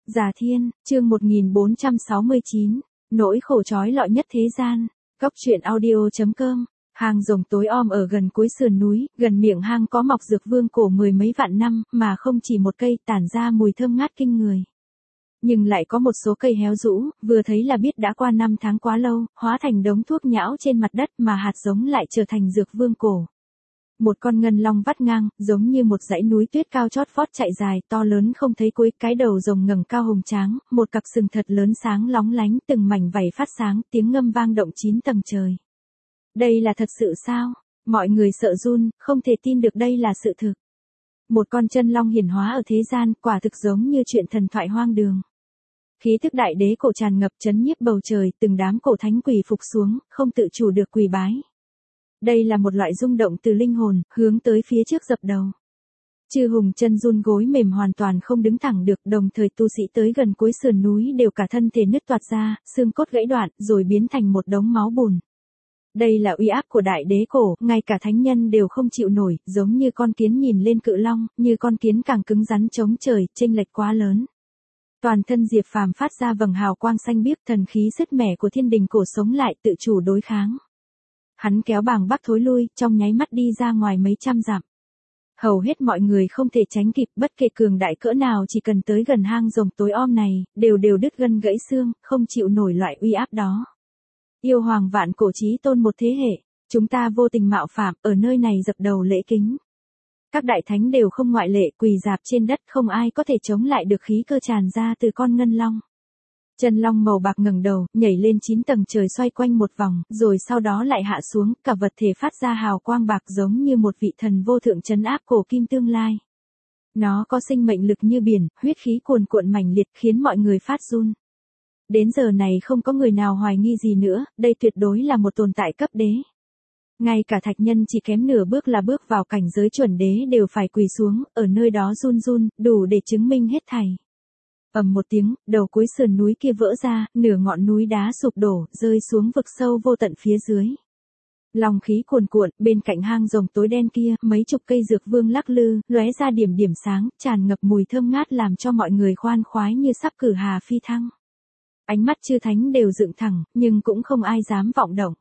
Già Thiên, chương 1469, nỗi khổ trói lọi nhất thế gian. Góc truyện audio.com. Hang rồng tối om ở gần cuối sườn núi, gần miệng hang có mọc dược vương cổ mười mấy vạn năm, mà không chỉ một cây, tản ra mùi thơm ngát kinh người. Nhưng lại có một số cây héo rũ, vừa thấy là biết đã qua năm tháng quá lâu, hóa thành đống thuốc nhão trên mặt đất mà hạt giống lại trở thành dược vương cổ. Một con ngân long vắt ngang, giống như một dãy núi tuyết cao chót vót chạy dài, to lớn không thấy cuối, cái đầu rồng ngẩng cao hùng tráng, một cặp sừng thật lớn sáng lóng lánh, từng mảnh vảy phát sáng, tiếng ngâm vang động 9 tầng trời. Đây là thật sự sao? Mọi người sợ run, không thể tin được đây là sự thực. Một con chân long hiển hóa ở thế gian, quả thực giống như chuyện thần thoại hoang đường. Khí thức đại đế cổ tràn ngập chấn nhiếp bầu trời, từng đám cổ thánh quỳ phục xuống, không tự chủ được quỳ bái. Đây là một loại rung động từ linh hồn, hướng tới phía trước dập đầu. Chư hùng chân run gối mềm hoàn toàn không đứng thẳng được, đồng thời tu sĩ tới gần cuối sườn núi đều cả thân thể nứt toạc ra, xương cốt gãy đoạn, rồi biến thành một đống máu bùn. Đây là uy áp của đại đế cổ, ngay cả thánh nhân đều không chịu nổi, giống như con kiến nhìn lên cự long, như con kiến càng cứng rắn chống trời, chênh lệch quá lớn. Toàn thân Diệp Phàm phát ra vầng hào quang xanh biếc, thần khí sứt mẻ của thiên đình cổ sống lại, tự chủ đối kháng. Hắn kéo bàng bác thối lui, trong nháy mắt đi ra ngoài mấy trăm dặm. Hầu hết mọi người không thể tránh kịp, bất kể cường đại cỡ nào chỉ cần tới gần hang rồng tối om này, đều đứt gân gãy xương, không chịu nổi loại uy áp đó. Yêu hoàng vạn cổ chí tôn một thế hệ, chúng ta vô tình mạo phạm, ở nơi này dập đầu lễ kính. Các đại thánh đều không ngoại lệ, quỳ rạp trên đất, không ai có thể chống lại được khí cơ tràn ra từ con ngân long. Chân long màu bạc ngẩng đầu, nhảy lên 9 tầng trời xoay quanh một vòng, rồi sau đó lại hạ xuống, cả vật thể phát ra hào quang bạc giống như một vị thần vô thượng trấn áp cổ kim tương lai. Nó có sinh mệnh lực như biển, huyết khí cuồn cuộn mãnh liệt khiến mọi người phát run. Đến giờ này không có người nào hoài nghi gì nữa, đây tuyệt đối là một tồn tại cấp đế. Ngay cả thạch nhân chỉ kém nửa bước là bước vào cảnh giới chuẩn đế đều phải quỳ xuống, ở nơi đó run run, đủ để chứng minh hết thảy. Ầm một tiếng, đầu cuối sườn núi kia vỡ ra, nửa ngọn núi đá sụp đổ, rơi xuống vực sâu vô tận phía dưới. Long khí cuồn cuộn, bên cạnh hang rồng tối đen kia, mấy chục cây dược vương lắc lư, lóe ra điểm điểm sáng, tràn ngập mùi thơm ngát làm cho mọi người khoan khoái như sắp cử hà phi thăng. Ánh mắt chư thánh đều dựng thẳng, nhưng cũng không ai dám vọng động.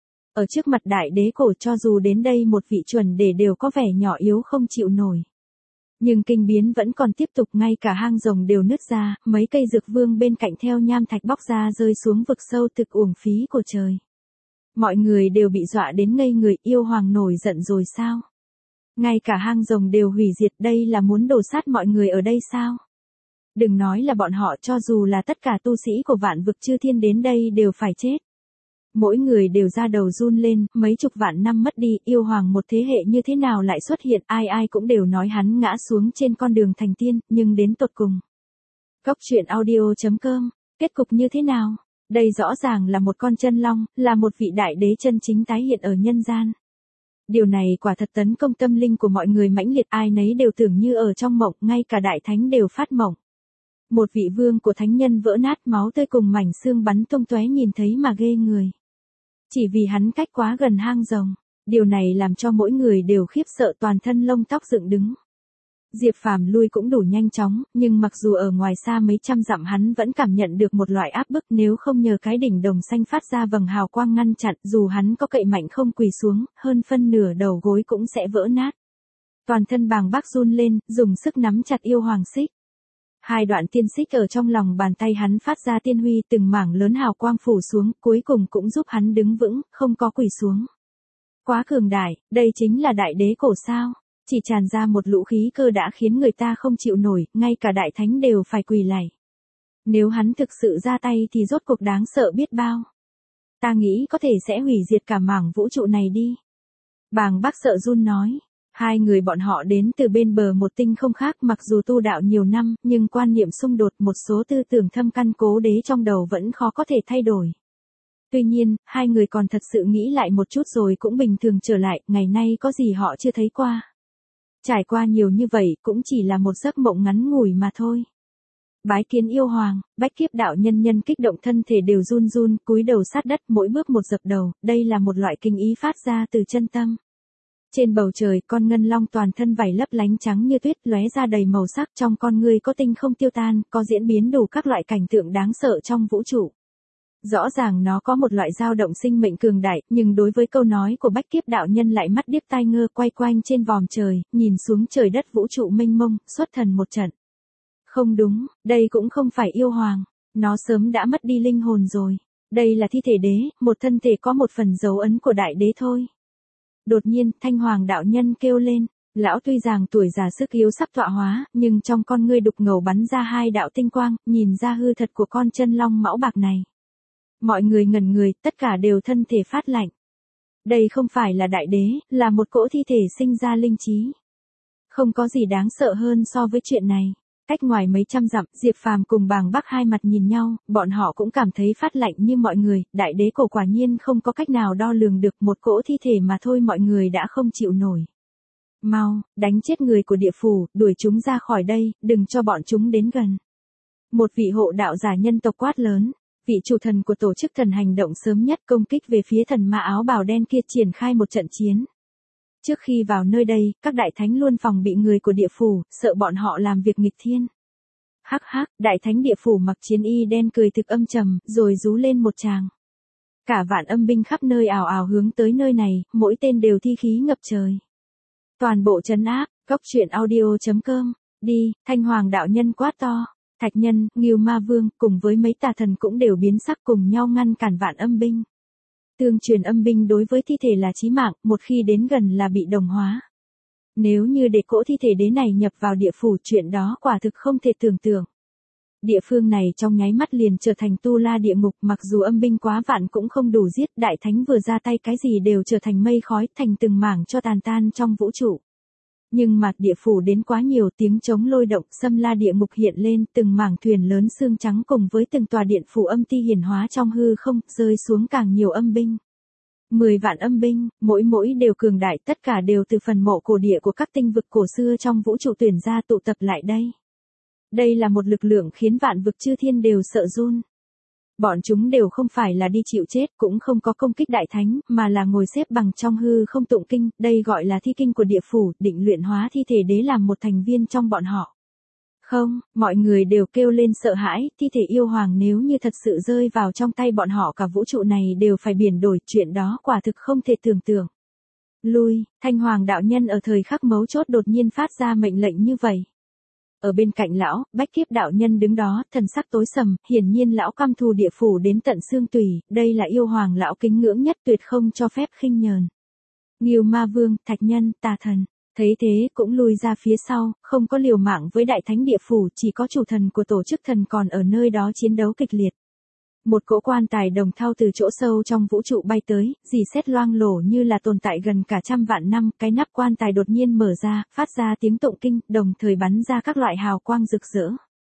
Ở trước mặt đại đế cổ, cho dù đến đây một vị chuẩn đế đều có vẻ nhỏ yếu không chịu nổi. Nhưng kinh biến vẫn còn tiếp tục, ngay cả hang rồng đều nứt ra, mấy cây dược vương bên cạnh theo nham thạch bóc ra rơi xuống vực sâu, thực uổng phí của trời. Mọi người đều bị dọa đến ngây người, yêu hoàng nổi giận rồi sao? Ngay cả hang rồng đều hủy diệt, đây là muốn đổ sát mọi người ở đây sao? Đừng nói là bọn họ, cho dù là tất cả tu sĩ của vạn vực chư thiên đến đây đều phải chết. Mỗi người đều ra đầu run lên, mấy chục vạn năm mất đi, yêu hoàng một thế hệ như thế nào lại xuất hiện, ai cũng đều nói hắn ngã xuống trên con đường thành tiên, nhưng đến tột cùng. Góc truyện audio.com, kết cục như thế nào? Đây rõ ràng là một con chân long, là một vị đại đế chân chính tái hiện ở nhân gian. Điều này quả thật tấn công tâm linh của mọi người mãnh liệt, ai nấy đều tưởng như ở trong mộng, ngay cả đại thánh đều phát mộng. Một vị vương của thánh nhân vỡ nát, máu tươi cùng mảnh xương bắn tung tóe, nhìn thấy mà ghê người. Chỉ vì hắn cách quá gần hang rồng, điều này làm cho mỗi người đều khiếp sợ, toàn thân lông tóc dựng đứng. Diệp Phàm lui cũng đủ nhanh chóng, nhưng mặc dù ở ngoài xa mấy trăm dặm hắn vẫn cảm nhận được một loại áp bức, nếu không nhờ cái đỉnh đồng xanh phát ra vầng hào quang ngăn chặn, dù hắn có cậy mạnh không quỳ xuống, hơn phân nửa đầu gối cũng sẽ vỡ nát. Toàn thân bàng bác run lên, dùng sức nắm chặt yêu hoàng xích. Hai đoạn tiên xích ở trong lòng bàn tay hắn phát ra tiên huy, từng mảng lớn hào quang phủ xuống, cuối cùng cũng giúp hắn đứng vững, không có quỳ xuống. Quá cường đại, đây chính là đại đế cổ sao? Chỉ tràn ra một lũ khí cơ đã khiến người ta không chịu nổi, ngay cả đại thánh đều phải quỳ lạy. Nếu hắn thực sự ra tay thì rốt cuộc đáng sợ biết bao. Ta nghĩ có thể sẽ hủy diệt cả mảng vũ trụ này đi. Bàng bác sợ run nói. Hai người bọn họ đến từ bên bờ một tinh không khác, mặc dù tu đạo nhiều năm, nhưng quan niệm xung đột, một số tư tưởng thâm căn cố đế trong đầu vẫn khó có thể thay đổi. Tuy nhiên, hai người còn thật sự nghĩ lại một chút rồi cũng bình thường trở lại, ngày nay có gì họ chưa thấy qua. Trải qua nhiều như vậy cũng chỉ là một giấc mộng ngắn ngủi mà thôi. Bái kiến yêu hoàng, bách kiếp đạo nhân nhân kích động, thân thể đều run run, cúi đầu sát đất, mỗi bước một dập đầu, đây là một loại kinh ý phát ra từ chân tâm. Trên bầu trời, con ngân long toàn thân vảy lấp lánh trắng như tuyết, lóe ra đầy màu sắc, trong con ngươi có tinh không tiêu tan, có diễn biến đủ các loại cảnh tượng đáng sợ trong vũ trụ. Rõ ràng nó có một loại dao động sinh mệnh cường đại, nhưng đối với câu nói của Bách Kiếp đạo nhân lại mắt điếc tai ngơ, quay quanh trên vòm trời, nhìn xuống trời đất vũ trụ mênh mông, xuất thần một trận. Không đúng, đây cũng không phải yêu hoàng, nó sớm đã mất đi linh hồn rồi. Đây là thi thể đế, một thân thể có một phần dấu ấn của đại đế thôi. Đột nhiên, Thanh Hoàng đạo nhân kêu lên, lão tuy rằng tuổi già sức yếu sắp tọa hóa, nhưng trong con ngươi đục ngầu bắn ra hai đạo tinh quang, nhìn ra hư thật của con chân long mão bạc này. Mọi người ngẩn người, tất cả đều thân thể phát lạnh. Đây không phải là đại đế, là một cỗ thi thể sinh ra linh trí. Không có gì đáng sợ hơn so với chuyện này. Cách ngoài mấy trăm dặm, Diệp Phàm cùng Bàng Bắc hai mặt nhìn nhau, bọn họ cũng cảm thấy phát lạnh như mọi người, đại đế cổ quả nhiên không có cách nào đo lường được, một cỗ thi thể mà thôi mọi người đã không chịu nổi. Mau, đánh chết người của địa phủ, đuổi chúng ra khỏi đây, đừng cho bọn chúng đến gần. Một vị hộ đạo giả nhân tộc quát lớn, vị chủ thần của tổ chức thần hành động sớm nhất công kích về phía thần ma áo bào đen kia triển khai một trận chiến. Trước khi vào nơi đây, các đại thánh luôn phòng bị người của địa phủ, sợ bọn họ làm việc nghịch thiên. Hắc hắc, đại thánh địa phủ mặc chiến y đen cười thực âm trầm, rồi rú lên một tràng. Cả vạn âm binh khắp nơi ào ào hướng tới nơi này, mỗi tên đều thi khí ngập trời. Toàn bộ trấn áp, goctruyện.audio.com, đi, Thanh Hoàng đạo nhân quát to. Thạch Nhân, Ngưu Ma Vương, cùng với mấy tà thần cũng đều biến sắc cùng nhau ngăn cản vạn âm binh. Tương truyền âm binh đối với thi thể là chí mạng, một khi đến gần là bị đồng hóa. Nếu như để cỗ thi thể đế này nhập vào địa phủ, chuyện đó quả thực không thể tưởng tượng. Địa phương này trong nháy mắt liền trở thành tu la địa ngục, mặc dù âm binh quá vạn cũng không đủ giết, đại thánh vừa ra tay cái gì đều trở thành mây khói, thành từng mảng cho tàn tan trong vũ trụ. Nhưng mà địa phủ đến quá nhiều, tiếng trống lôi động, xâm la địa ngục hiện lên, từng mảng thuyền lớn xương trắng cùng với từng tòa điện phủ âm ti hiển hóa trong hư không, rơi xuống càng nhiều âm binh. 10 vạn âm binh, mỗi đều cường đại, tất cả đều từ phần mộ cổ địa của các tinh vực cổ xưa trong vũ trụ tuyển ra tụ tập lại đây. Đây là một lực lượng khiến vạn vực chư thiên đều sợ run. Bọn chúng đều không phải là đi chịu chết, cũng không có công kích đại thánh, mà là ngồi xếp bằng trong hư không tụng kinh, đây gọi là thi kinh của địa phủ, định luyện hóa thi thể đế làm một thành viên trong bọn họ. Không, mọi người đều kêu lên sợ hãi, thi thể yêu hoàng nếu như thật sự rơi vào trong tay bọn họ cả vũ trụ này đều phải biển đổi, chuyện đó quả thực không thể tưởng tượng. Lui, Thanh Hoàng đạo nhân ở thời khắc mấu chốt đột nhiên phát ra mệnh lệnh như vậy. Ở bên cạnh lão, Bách Kiếp đạo nhân đứng đó, thần sắc tối sầm, hiển nhiên lão căm thù địa phủ đến tận xương tủy, đây là yêu hoàng lão kính ngưỡng nhất, tuyệt không cho phép khinh nhờn. Ngưu Ma Vương, Thạch Nhân, tà thần, thấy thế cũng lùi ra phía sau, không có liều mạng với đại thánh địa phủ, chỉ có chủ thần của tổ chức thần còn ở nơi đó chiến đấu kịch liệt. Một cỗ quan tài đồng thau từ chỗ sâu trong vũ trụ bay tới, dì xét loang lổ như là tồn tại gần cả trăm vạn năm, cái nắp quan tài đột nhiên mở ra, phát ra tiếng tụng kinh, đồng thời bắn ra các loại hào quang rực rỡ.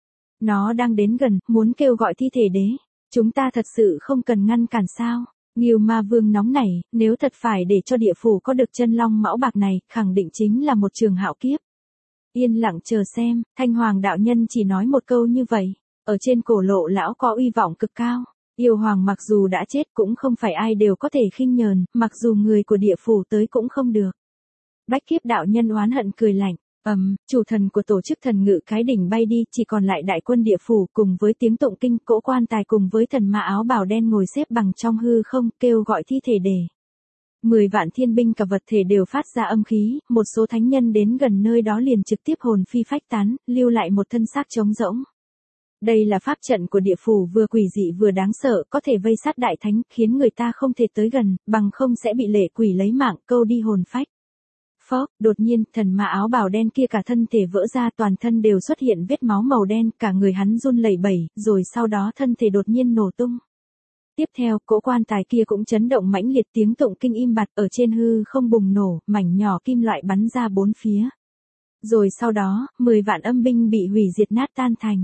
Nó đang đến gần, muốn kêu gọi thi thể đế. Chúng ta thật sự không cần ngăn cản sao? Ngưu Ma Vương nóng nảy, nếu thật phải để cho địa phủ có được chân long mão bạc này, khẳng định chính là một trường hạo kiếp. Yên lặng chờ xem, Thanh Hoàng đạo nhân chỉ nói một câu như vậy. Ở trên cổ lộ lão có uy vọng cực cao, yêu hoàng mặc dù đã chết cũng không phải ai đều có thể khinh nhờn, mặc dù người của địa phủ tới cũng không được. Bách Kiếp đạo nhân oán hận cười lạnh, chủ thần của tổ chức thần ngự cái đỉnh bay đi, chỉ còn lại đại quân địa phủ cùng với tiếng tụng kinh, cỗ quan tài cùng với thần ma áo bào đen ngồi xếp bằng trong hư không, kêu gọi thi thể đề. 10 vạn thiên binh cả vật thể đều phát ra âm khí, một số thánh nhân đến gần nơi đó liền trực tiếp hồn phi phách tán, lưu lại một thân xác trống rỗng. Đây là pháp trận của địa phủ vừa quỷ dị vừa đáng sợ, có thể vây sát đại thánh, khiến người ta không thể tới gần, bằng không sẽ bị lệ quỷ lấy mạng, câu đi hồn phách. Phốc, đột nhiên, thần ma áo bào đen kia cả thân thể vỡ ra, toàn thân đều xuất hiện vết máu màu đen, cả người hắn run lẩy bẩy, rồi sau đó thân thể đột nhiên nổ tung. Tiếp theo, cỗ quan tài kia cũng chấn động mãnh liệt, tiếng tụng kinh im bặt, ở trên hư không bùng nổ, mảnh nhỏ kim loại bắn ra bốn phía. Rồi sau đó, 10 vạn âm binh bị hủy diệt nát tan thành.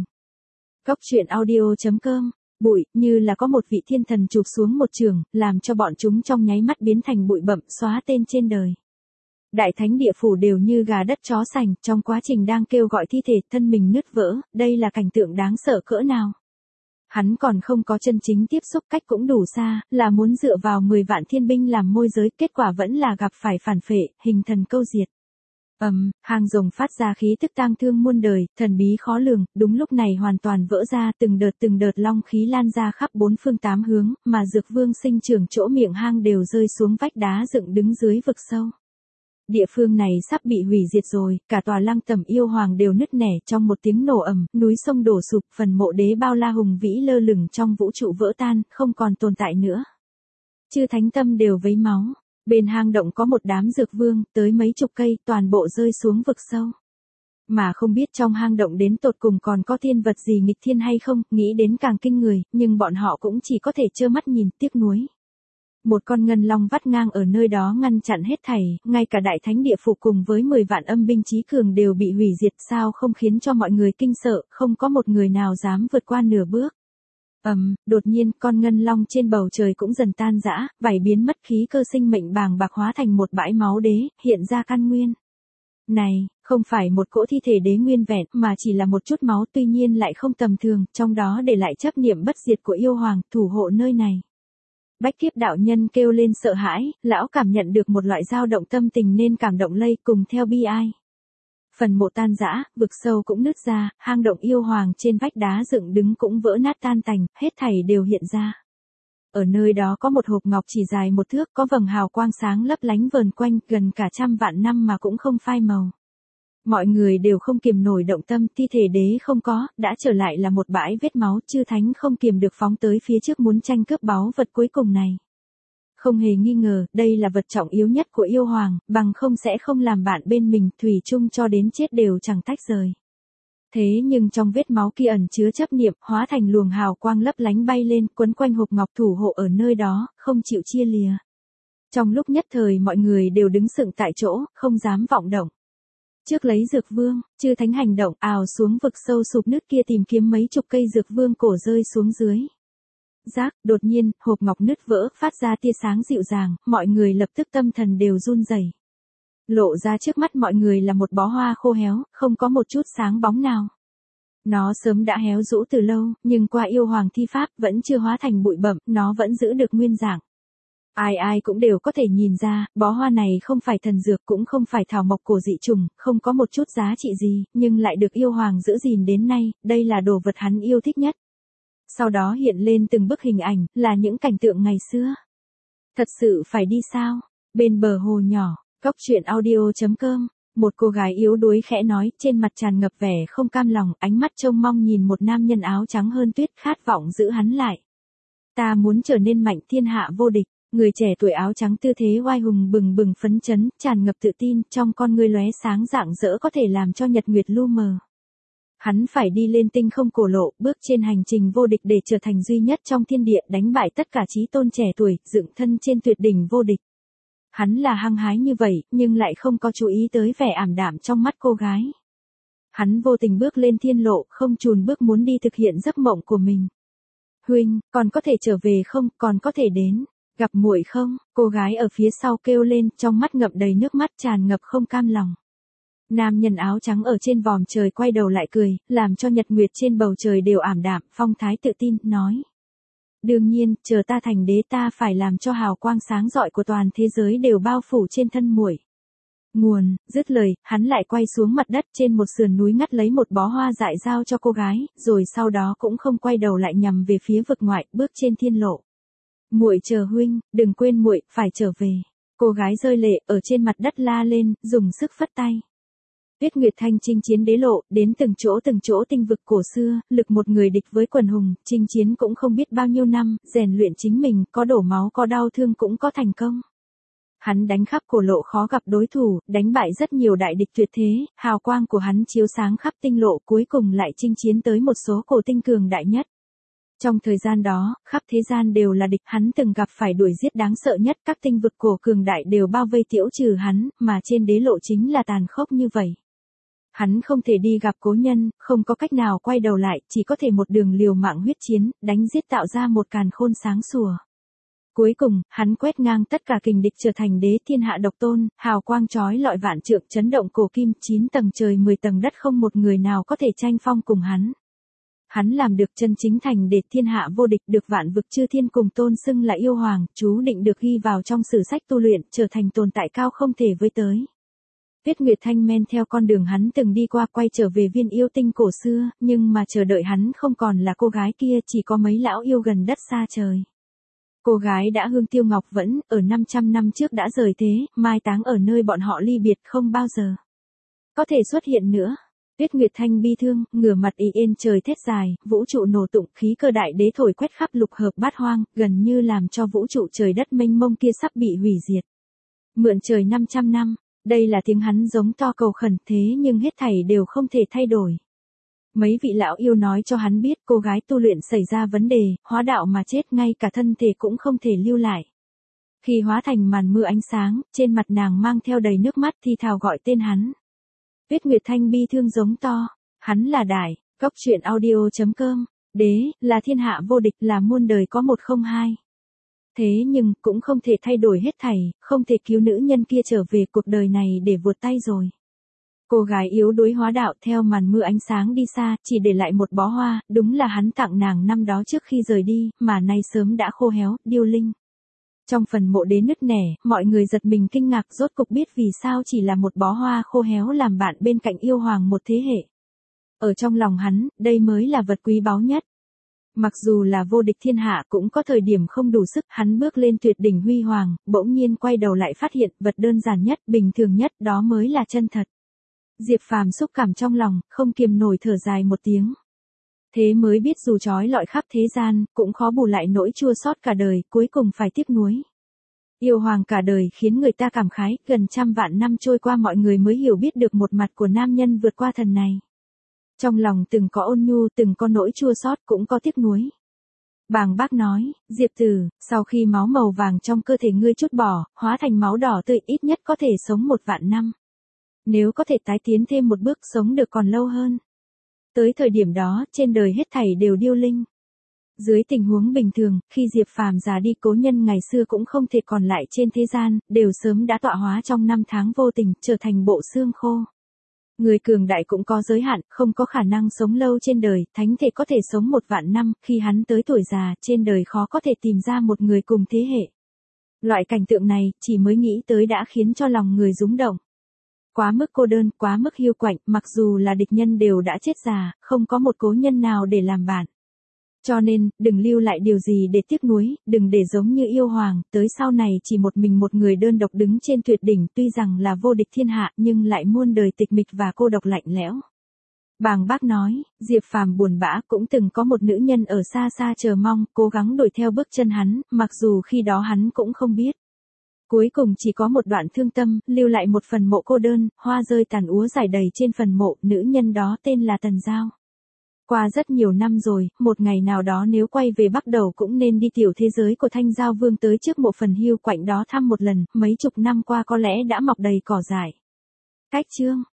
Goctruyện.audio.com, bụi, như là có một vị thiên thần chụp xuống một trường, làm cho bọn chúng trong nháy mắt biến thành bụi bặm, xóa tên trên đời. Đại thánh địa phủ đều như gà đất chó sành, trong quá trình đang kêu gọi thi thể, thân mình nứt vỡ, đây là cảnh tượng đáng sợ cỡ nào. Hắn còn không có chân chính tiếp xúc, cách cũng đủ xa, là muốn dựa vào 10 vạn thiên binh làm môi giới, kết quả vẫn là gặp phải phản phệ, hình thần câu diệt. Hang rồng phát ra khí tức tang thương muôn đời, thần bí khó lường, đúng lúc này hoàn toàn vỡ ra, từng đợt long khí lan ra khắp bốn phương tám hướng, mà Dược Vương sinh trưởng chỗ miệng hang đều rơi xuống vách đá dựng đứng dưới vực sâu. Địa phương này sắp bị hủy diệt rồi, cả tòa lăng tẩm yêu hoàng đều nứt nẻ trong một tiếng nổ ầm, núi sông đổ sụp, phần mộ đế bao la hùng vĩ lơ lửng trong vũ trụ vỡ tan, không còn tồn tại nữa. Chư thánh tâm đều vấy máu. Bên hang động có một đám dược vương, tới mấy chục cây, toàn bộ rơi xuống vực sâu. Mà không biết trong hang động đến tột cùng còn có thiên vật gì nghịch thiên hay không, nghĩ đến càng kinh người, nhưng bọn họ cũng chỉ có thể trơ mắt nhìn, tiếc nuối. Một con ngân long vắt ngang ở nơi đó ngăn chặn hết thảy, ngay cả đại thánh địa phủ cùng với 10 vạn âm binh chí cường đều bị hủy diệt, sao không khiến cho mọi người kinh sợ, không có một người nào dám vượt qua nửa bước. Đột nhiên, con ngân long trên bầu trời cũng dần tan rã, vảy biến mất, khí cơ sinh mệnh bàng bạc hóa thành một bãi máu đế, hiện ra căn nguyên. Này, không phải một cỗ thi thể đế nguyên vẹn, mà chỉ là một chút máu, tuy nhiên lại không tầm thường, trong đó để lại chấp niệm bất diệt của yêu hoàng, thủ hộ nơi này. Bách Kiếp đạo nhân kêu lên sợ hãi, lão cảm nhận được một loại dao động tâm tình nên cảm động lây, cùng theo bi ai. Phần mộ tan rã, vực sâu cũng nứt ra, hang động yêu hoàng trên vách đá dựng đứng cũng vỡ nát tan tành, hết thảy đều hiện ra. Ở nơi đó có một hộp ngọc chỉ dài 1 thước, có vầng hào quang sáng lấp lánh vờn quanh, gần cả 100 vạn năm mà cũng không phai màu. Mọi người đều không kiềm nổi động tâm, thi thể đế không có, đã trở lại là một bãi vết máu, chư thánh không kiềm được phóng tới phía trước muốn tranh cướp báu vật cuối cùng này. Không hề nghi ngờ, đây là vật trọng yếu nhất của yêu hoàng, bằng không sẽ không làm bạn bên mình, thủy chung cho đến chết đều chẳng tách rời. Thế nhưng trong vết máu kia ẩn chứa chấp niệm, hóa thành luồng hào quang lấp lánh bay lên, quấn quanh hộp ngọc thủ hộ ở nơi đó, không chịu chia lìa. Trong lúc nhất thời mọi người đều đứng sững tại chỗ, không dám vọng động. Trước lấy dược vương, chư thánh hành động, ào xuống vực sâu sụp nứt kia tìm kiếm mấy chục cây dược vương cổ rơi xuống dưới. Rác, đột nhiên, hộp ngọc nứt vỡ, phát ra tia sáng dịu dàng, mọi người lập tức tâm thần đều run rẩy. Lộ ra trước mắt mọi người là một bó hoa khô héo, không có một chút sáng bóng nào. Nó sớm đã héo rũ từ lâu, nhưng qua yêu hoàng thi pháp vẫn chưa hóa thành bụi bặm, nó vẫn giữ được nguyên dạng. Ai cũng đều có thể nhìn ra, bó hoa này không phải thần dược cũng không phải thảo mộc cổ dị trùng, không có một chút giá trị gì, nhưng lại được yêu hoàng giữ gìn đến nay, đây là đồ vật hắn yêu thích nhất. Sau đó hiện lên từng bức hình ảnh, là những cảnh tượng ngày xưa. Thật sự phải đi sao? Bên bờ hồ nhỏ, Cóc Truyện Audio.com, một cô gái yếu đuối khẽ nói, trên mặt tràn ngập vẻ không cam lòng, ánh mắt trông mong nhìn một nam nhân áo trắng hơn tuyết, khát vọng giữ hắn lại. Ta muốn trở nên mạnh, thiên hạ vô địch. Người trẻ tuổi áo trắng tư thế oai hùng bừng bừng phấn chấn, tràn ngập tự tin, trong con ngươi lóe sáng rạng rỡ có thể làm cho nhật nguyệt lu mờ. Hắn phải đi lên tinh không cổ lộ, bước trên hành trình vô địch để trở thành duy nhất trong thiên địa, đánh bại tất cả chí tôn trẻ tuổi, dựng thân trên tuyệt đỉnh vô địch. Hắn là hăng hái như vậy, nhưng lại không có chú ý tới vẻ ảm đạm trong mắt cô gái. Hắn vô tình bước lên thiên lộ, không chùn bước muốn đi thực hiện giấc mộng của mình. Huynh, còn có thể trở về không, còn có thể đến. Gặp muội không? Cô gái ở phía sau kêu lên, trong mắt ngậm đầy nước mắt tràn ngập không cam lòng. Nam nhân áo trắng ở trên vòm trời quay đầu lại cười, làm cho nhật nguyệt trên bầu trời đều ảm đạm, phong thái tự tin, nói. Đương nhiên, chờ ta thành đế ta phải làm cho hào quang sáng rọi của toàn thế giới đều bao phủ trên thân muội. Nguồn, dứt lời, hắn lại quay xuống mặt đất trên một sườn núi ngắt lấy một bó hoa dại giao cho cô gái, rồi sau đó cũng không quay đầu lại nhằm về phía vực ngoại, bước trên thiên lộ. Muội chờ huynh, đừng quên muội, phải trở về. Cô gái rơi lệ, ở trên mặt đất la lên, dùng sức phất tay. Tuyết Nguyệt Thanh chinh chiến đế lộ, đến từng chỗ tinh vực cổ xưa, lực một người địch với quần hùng, chinh chiến cũng không biết bao nhiêu năm, rèn luyện chính mình, có đổ máu có đau thương cũng có thành công. Hắn đánh khắp cổ lộ khó gặp đối thủ, đánh bại rất nhiều đại địch tuyệt thế, hào quang của hắn chiếu sáng khắp tinh lộ, cuối cùng lại chinh chiến tới một số cổ tinh cường đại nhất. Trong thời gian đó, khắp thế gian đều là địch, hắn từng gặp phải đuổi giết đáng sợ nhất, các tinh vực cổ cường đại đều bao vây tiễu trừ hắn, mà trên đế lộ chính là tàn khốc như vậy. Hắn không thể đi gặp cố nhân, không có cách nào quay đầu lại, chỉ có thể một đường liều mạng huyết chiến, đánh giết tạo ra một càn khôn sáng sủa. Cuối cùng, hắn quét ngang tất cả kình địch trở thành đế thiên hạ độc tôn, hào quang chói lọi vạn trượng chấn động cổ kim, 9 tầng trời 10 tầng đất không một người nào có thể tranh phong cùng hắn. hắn làm được chân chính thành để thiên hạ vô địch, được vạn vực chư thiên cùng tôn xưng là yêu hoàng, chú định được ghi vào trong sử sách tu luyện, trở thành tồn tại cao không thể với tới. Tuyết Nguyệt Thanh men theo con đường hắn từng đi qua, quay trở về viên yêu tinh cổ xưa, nhưng mà chờ đợi hắn không còn là cô gái kia, chỉ có mấy lão yêu gần đất xa trời. Cô gái đã hương tiêu ngọc vẫn, ở 500 năm trước đã rời thế, mai táng ở nơi bọn họ ly biệt không bao giờ có thể xuất hiện nữa. Tuyết Nguyệt Thanh bi thương, ngửa mặt ý yên trời thét dài, vũ trụ nổ tung, khí cơ đại đế thổi quét khắp lục hợp bát hoang, gần như làm cho vũ trụ trời đất mênh mông kia sắp bị hủy diệt. Mượn trời 500 năm, đây là tiếng hắn giống to cầu khẩn, thế nhưng hết thảy đều không thể thay đổi. Mấy vị lão yêu nói cho hắn biết cô gái tu luyện xảy ra vấn đề, hóa đạo mà chết, ngay cả thân thể cũng không thể lưu lại. Khi hóa thành màn mưa ánh sáng, trên mặt nàng mang theo đầy nước mắt thì thào gọi tên hắn. Tuyết Nguyệt Thanh bi thương giống to, hắn là Đại, Góc Truyện Audio.com, đế, là thiên hạ vô địch, là muôn đời có một không hai. Thế nhưng, cũng không thể thay đổi hết thảy, không thể cứu nữ nhân kia trở về cuộc đời này để vượt tay rồi. Cô gái yếu đuối hóa đạo theo màn mưa ánh sáng đi xa, chỉ để lại một bó hoa, đúng là hắn tặng nàng năm đó trước khi rời đi, mà nay sớm đã khô héo, điêu linh. Trong phần mộ đế nứt nẻ, mọi người giật mình kinh ngạc, rốt cục biết vì sao chỉ là một bó hoa khô héo làm bạn bên cạnh yêu hoàng một thế hệ. Ở trong lòng hắn, đây mới là vật quý báu nhất. Mặc dù là vô địch thiên hạ cũng có thời điểm không đủ sức, hắn bước lên tuyệt đỉnh huy hoàng, bỗng nhiên quay đầu lại phát hiện vật đơn giản nhất, bình thường nhất, đó mới là chân thật. Diệp Phàm xúc cảm trong lòng, không kiềm nổi thở dài một tiếng. Thế mới biết dù trói lọi khắp thế gian, cũng khó bù lại nỗi chua xót cả đời, cuối cùng phải tiếc nuối. Yêu hoàng cả đời khiến người ta cảm khái, gần 100 vạn năm trôi qua mọi người mới hiểu biết được một mặt của nam nhân vượt qua thần này. Trong lòng từng có ôn nhu, từng có nỗi chua xót, cũng có tiếc nuối. Bàng Bác nói, Diệp Tử, sau khi máu màu vàng trong cơ thể ngươi trút bỏ, hóa thành máu đỏ tươi, ít nhất có thể sống 1 vạn năm. Nếu có thể tái tiến thêm một bước, sống được còn lâu hơn. Tới thời điểm đó, trên đời hết thảy đều điêu linh. Dưới tình huống bình thường, khi Diệp Phàm già đi, cố nhân ngày xưa cũng không thể còn lại trên thế gian, đều sớm đã tọa hóa trong năm tháng vô tình, trở thành bộ xương khô. Người cường đại cũng có giới hạn, không có khả năng sống lâu trên đời, thánh thể có thể sống 1 vạn năm, khi hắn tới tuổi già, trên đời khó có thể tìm ra một người cùng thế hệ. Loại cảnh tượng này, chỉ mới nghĩ tới đã khiến cho lòng người rúng động. Quá mức cô đơn, quá mức hiu quạnh, mặc dù là địch nhân đều đã chết già, không có một cố nhân nào để làm bạn. Cho nên, đừng lưu lại điều gì để tiếc nuối, đừng để giống như yêu hoàng, tới sau này chỉ một mình một người đơn độc đứng trên tuyệt đỉnh, tuy rằng là vô địch thiên hạ nhưng lại muôn đời tịch mịch và cô độc lạnh lẽo. Bàng Bác nói, Diệp Phàm buồn bã, cũng từng có một nữ nhân ở xa xa chờ mong, cố gắng đuổi theo bước chân hắn, mặc dù khi đó hắn cũng không biết. Cuối cùng chỉ có một đoạn thương tâm, lưu lại một phần mộ cô đơn, hoa rơi tàn úa rải đầy trên phần mộ, nữ nhân đó tên là Tần Giao. Qua rất nhiều năm rồi, một ngày nào đó nếu quay về Bắc Đầu cũng nên đi tiểu thế giới của Thanh Giao Vương tới trước mộ phần hiu quạnh đó thăm một lần, mấy chục năm qua có lẽ đã mọc đầy cỏ dại. Cách chương